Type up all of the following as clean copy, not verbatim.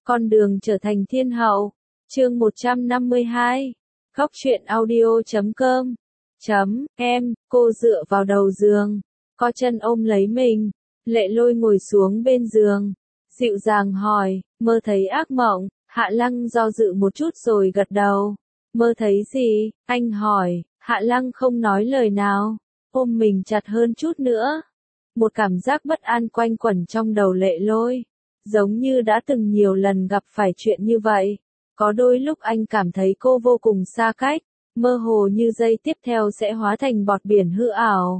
Con đường trở thành thiên hậu. Chương 152. Góc truyện audio.com. Em, cô dựa vào đầu giường, co chân ôm lấy mình. Lệ Lôi ngồi xuống bên giường, dịu dàng hỏi, mơ thấy ác mộng? Hạ Lăng do dự một chút rồi gật đầu. Mơ thấy gì? Anh hỏi. Hạ Lăng không nói lời nào, ôm mình chặt hơn chút nữa. Một cảm giác bất an quanh quẩn trong đầu Lệ Lôi, giống như đã từng nhiều lần gặp phải chuyện như vậy. Có đôi lúc anh cảm thấy cô vô cùng xa cách, mơ hồ như giây tiếp theo sẽ hóa thành bọt biển hư ảo.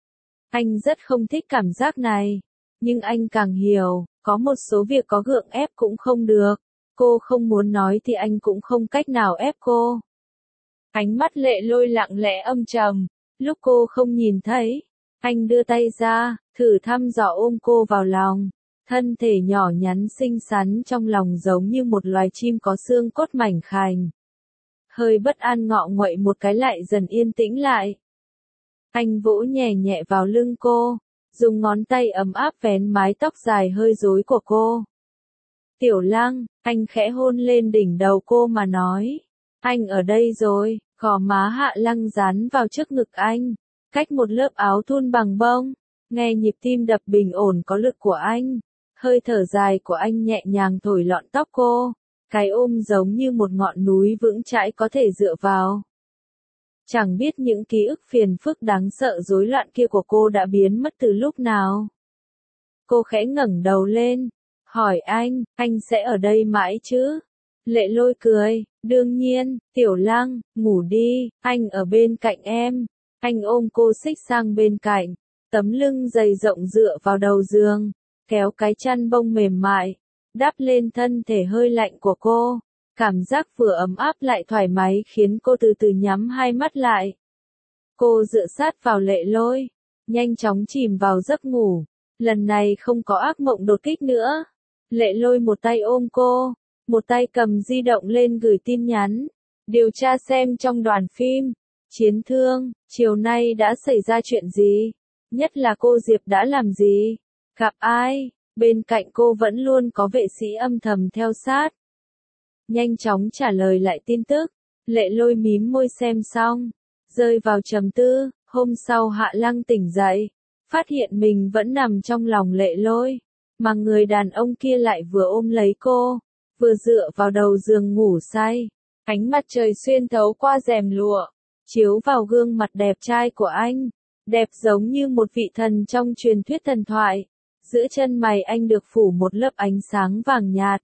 Anh rất không thích cảm giác này, nhưng anh càng hiểu, có một số việc có gượng ép cũng không được. Cô không muốn nói thì anh cũng không cách nào ép cô. Ánh mắt Lệ Lôi lặng lẽ âm trầm, lúc cô không nhìn thấy, anh đưa tay ra, thử thăm dò ôm cô vào lòng. Thân thể nhỏ nhắn xinh xắn trong lòng giống như một loài chim có xương cốt mảnh khảnh. Hơi bất an ngọ nguậy một cái lại dần yên tĩnh lại. Anh vỗ nhẹ nhẹ vào lưng cô, dùng ngón tay ấm áp vén mái tóc dài hơi rối của cô. Tiểu Lăng, anh khẽ hôn lên đỉnh đầu cô mà nói. Anh ở đây rồi. Gò má Hạ Lăng dán vào trước ngực anh, cách một lớp áo thun bằng bông. Nghe nhịp tim đập bình ổn có lực của anh. Hơi thở dài của anh nhẹ nhàng thổi lọn tóc cô. Cái ôm giống như một ngọn núi vững chãi có thể dựa vào. Chẳng biết những ký ức phiền phức đáng sợ rối loạn kia của cô đã biến mất từ lúc nào. Cô khẽ ngẩng đầu lên, hỏi anh sẽ ở đây mãi chứ? Lệ Lôi cười, đương nhiên. Tiểu Lăng, ngủ đi, anh ở bên cạnh em. Anh ôm cô xích sang bên cạnh, tấm lưng dày rộng dựa vào đầu giường, kéo cái chăn bông mềm mại, đắp lên thân thể hơi lạnh của cô. Cảm giác vừa ấm áp lại thoải mái khiến cô từ từ nhắm hai mắt lại. Cô dựa sát vào Lệ Lôi, nhanh chóng chìm vào giấc ngủ. Lần này không có ác mộng đột kích nữa. Lệ Lôi một tay ôm cô, một tay cầm di động lên gửi tin nhắn. Điều tra xem trong đoàn phim Chiến Thương, chiều nay đã xảy ra chuyện gì? Nhất là cô Diệp đã làm gì? Gặp ai? Bên cạnh cô vẫn luôn có vệ sĩ âm thầm theo sát. Nhanh chóng trả lời lại tin tức. Lệ Lôi mím môi xem xong, rơi vào trầm tư. Hôm sau Hạ Lăng tỉnh dậy, phát hiện mình vẫn nằm trong lòng Lệ Lôi, mà người đàn ông kia lại vừa ôm lấy cô, vừa dựa vào đầu giường ngủ say. Ánh mặt trời xuyên thấu qua rèm lụa, chiếu vào gương mặt đẹp trai của anh, đẹp giống như một vị thần trong truyền thuyết thần thoại. Giữa chân mày anh được phủ một lớp ánh sáng vàng nhạt,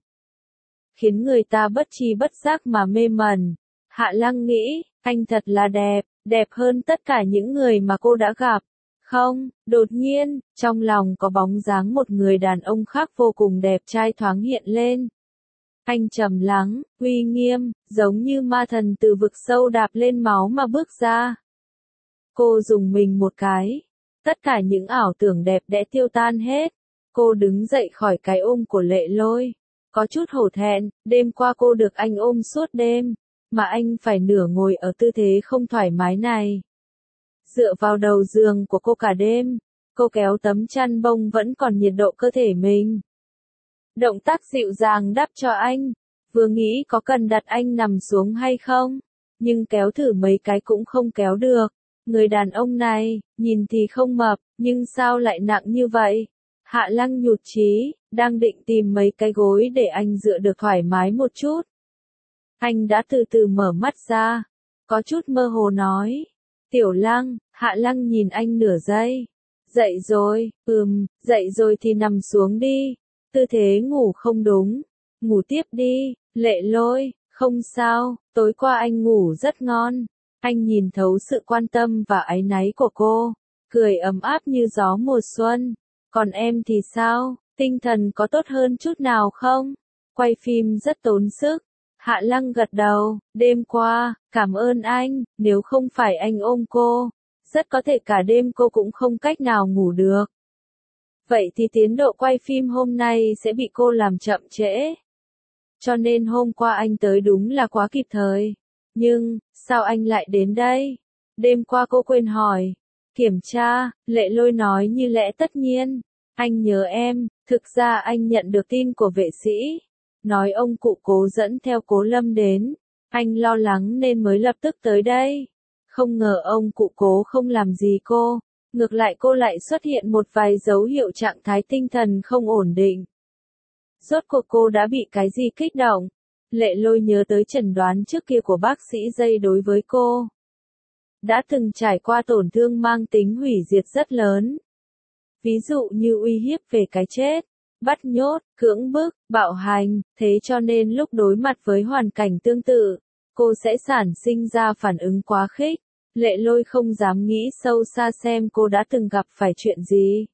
khiến người ta bất tri bất giác mà mê mẩn. Hạ Lăng nghĩ, anh thật là đẹp, đẹp hơn tất cả những người mà cô đã gặp. Không, đột nhiên, trong lòng có bóng dáng một người đàn ông khác vô cùng đẹp trai thoáng hiện lên. Anh trầm lắng, uy nghiêm, giống như ma thần từ vực sâu đạp lên máu mà bước ra. Cô dùng mình một cái, tất cả những ảo tưởng đẹp đẽ tiêu tan hết. Cô đứng dậy khỏi cái ôm của Lệ Lôi, có chút hổ thẹn. Đêm qua cô được anh ôm suốt đêm, mà anh phải nửa ngồi ở tư thế không thoải mái này, dựa vào đầu giường của cô cả đêm. Cô kéo tấm chăn bông vẫn còn nhiệt độ cơ thể mình, động tác dịu dàng đắp cho anh. Vừa nghĩ có cần đặt anh nằm xuống hay không, nhưng kéo thử mấy cái cũng không kéo được. Người đàn ông này, nhìn thì không mập, nhưng sao lại nặng như vậy? Hạ Lăng nhụt chí, đang định tìm mấy cái gối để anh dựa được thoải mái một chút. Anh đã từ từ mở mắt ra, có chút mơ hồ nói. Tiểu Lăng. Hạ Lăng nhìn anh nửa giây. Dậy rồi? Dậy rồi thì nằm xuống đi. Tư thế ngủ không đúng. Ngủ tiếp đi. Lệ Lôi, không sao, tối qua anh ngủ rất ngon. Anh nhìn thấu sự quan tâm và áy náy của cô, cười ấm áp như gió mùa xuân. Còn em thì sao, tinh thần có tốt hơn chút nào không? Quay phim rất tốn sức. Hạ Lăng gật đầu, đêm qua, cảm ơn anh, nếu không phải anh ôm cô, rất có thể cả đêm cô cũng không cách nào ngủ được. Vậy thì tiến độ quay phim hôm nay sẽ bị cô làm chậm trễ. Cho nên hôm qua anh tới đúng là quá kịp thời. Nhưng, sao anh lại đến đây? Đêm qua cô quên hỏi. Kiểm tra, Lệ Lôi nói như lẽ tất nhiên. Anh nhớ em, thực ra anh nhận được tin của vệ sĩ. nói ông cụ Cố dẫn theo Cố Lâm đến, anh lo lắng nên mới lập tức tới đây. Không ngờ ông cụ Cố không làm gì cô, ngược lại cô lại xuất hiện một vài dấu hiệu trạng thái tinh thần không ổn định. Rốt cuộc cô đã bị cái gì kích động? Lệ Lôi nhớ tới chẩn đoán trước kia của bác sĩ Dây đối với cô. Đã từng trải qua tổn thương mang tính hủy diệt rất lớn. Ví dụ như uy hiếp về cái chết, bắt nhốt, cưỡng bức, bạo hành, thế cho nên lúc đối mặt với hoàn cảnh tương tự, cô sẽ sản sinh ra phản ứng quá khích. Lệ Lôi không dám nghĩ sâu xa xem cô đã từng gặp phải chuyện gì.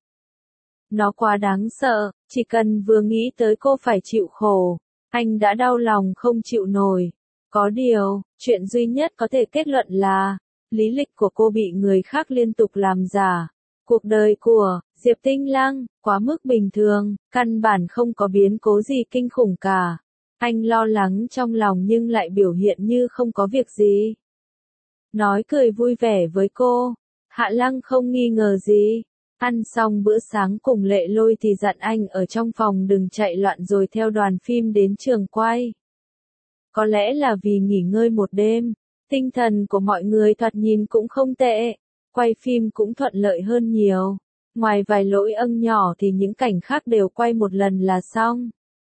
Nó quá đáng sợ, chỉ cần vừa nghĩ tới cô phải chịu khổ, anh đã đau lòng không chịu nổi. Có điều, chuyện duy nhất có thể kết luận là, lý lịch của cô bị người khác liên tục làm giả. Cuộc đời của Diệp Tinh Lăng quá mức bình thường, căn bản không có biến cố gì kinh khủng cả. Anh lo lắng trong lòng nhưng lại biểu hiện như không có việc gì. Nói cười vui vẻ với cô, Hạ Lăng không nghi ngờ gì. Ăn xong bữa sáng cùng Lệ Lôi thì dặn anh ở trong phòng đừng chạy loạn rồi theo đoàn phim đến trường quay. Có lẽ là vì nghỉ ngơi một đêm, tinh thần của mọi người thoạt nhìn cũng không tệ, quay phim cũng thuận lợi hơn nhiều. Ngoài vài lỗi nhỏ thì những cảnh khác đều quay một lần là xong.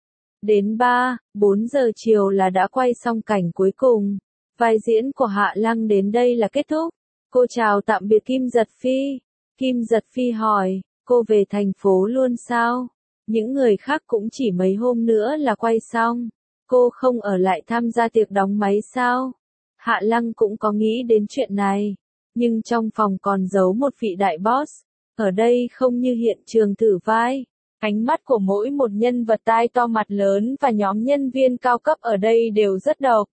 Đến 3-4 giờ chiều là đã quay xong cảnh cuối cùng. Vai diễn của Hạ Lăng đến đây là kết thúc. Cô chào tạm biệt Kim Giật Phi. Kim Giật Phi hỏi, cô về thành phố luôn sao? Những người khác cũng chỉ mấy hôm nữa là quay xong. Cô không ở lại tham gia tiệc đóng máy sao? Hạ Lăng cũng có nghĩ đến chuyện này. Nhưng trong phòng còn giấu một vị đại boss. Ở đây không như hiện trường thử vai. Ánh mắt của mỗi một nhân vật tai to mặt lớn và nhóm nhân viên cao cấp ở đây đều rất độc.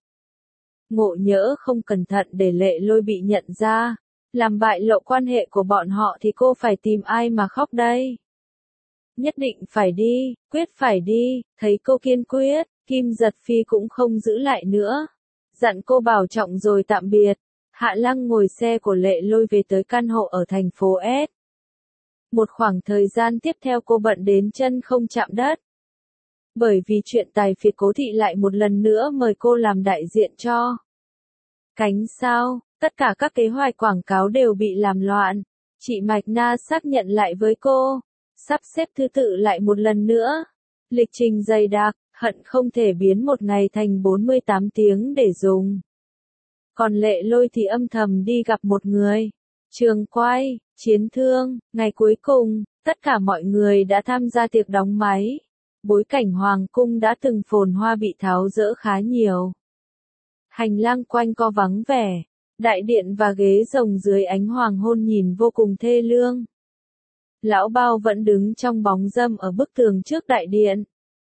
Ngộ nhỡ không cẩn thận để Lệ Lôi bị nhận ra, làm bại lộ quan hệ của bọn họ thì cô phải tìm ai mà khóc đây? Nhất định phải đi, quyết phải đi, thấy cô kiên quyết, Kim Giật Phi cũng không giữ lại nữa. Dặn cô bảo trọng rồi tạm biệt. Hạ Lăng ngồi xe của Lệ Lôi về tới căn hộ ở thành phố S. Một khoảng thời gian tiếp theo cô bận đến chân không chạm đất. Bởi vì chuyện tài phiệt Cố Thị lại một lần nữa mời cô làm đại diện cho Cánh Sao, tất cả các kế hoạch quảng cáo đều bị làm loạn. Chị Mạch Na xác nhận lại với cô, sắp xếp thứ tự lại một lần nữa. Lịch trình dày đặc, hận không thể biến một ngày thành 48 tiếng để dùng. Còn Lệ Lôi thì âm thầm đi gặp một người. Trường quay, chiến thương, ngày cuối cùng, tất cả mọi người đã tham gia tiệc đóng máy. Bối cảnh hoàng cung đã từng phồn hoa bị tháo dỡ khá nhiều. Hành lang quanh co vắng vẻ, đại điện và ghế rồng dưới ánh hoàng hôn nhìn vô cùng thê lương. Lão Bao vẫn đứng trong bóng râm ở bức tường trước đại điện.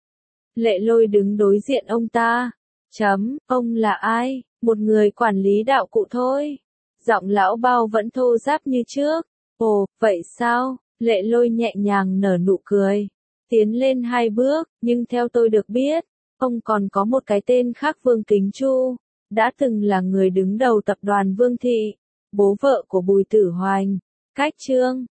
Lệ Lôi đứng đối diện ông ta. Ông là ai? Một người quản lý đạo cụ thôi. Giọng Lão Bao vẫn thô ráp như trước. Ồ, vậy sao? Lệ Lôi nhẹ nhàng nở nụ cười. Tiến lên 2 bước, nhưng theo tôi được biết, ông còn có một cái tên khác Vương Kính Chu, đã từng là người đứng đầu tập đoàn Vương Thị, bố vợ của Bùi Tử Hoành. Cách Trương,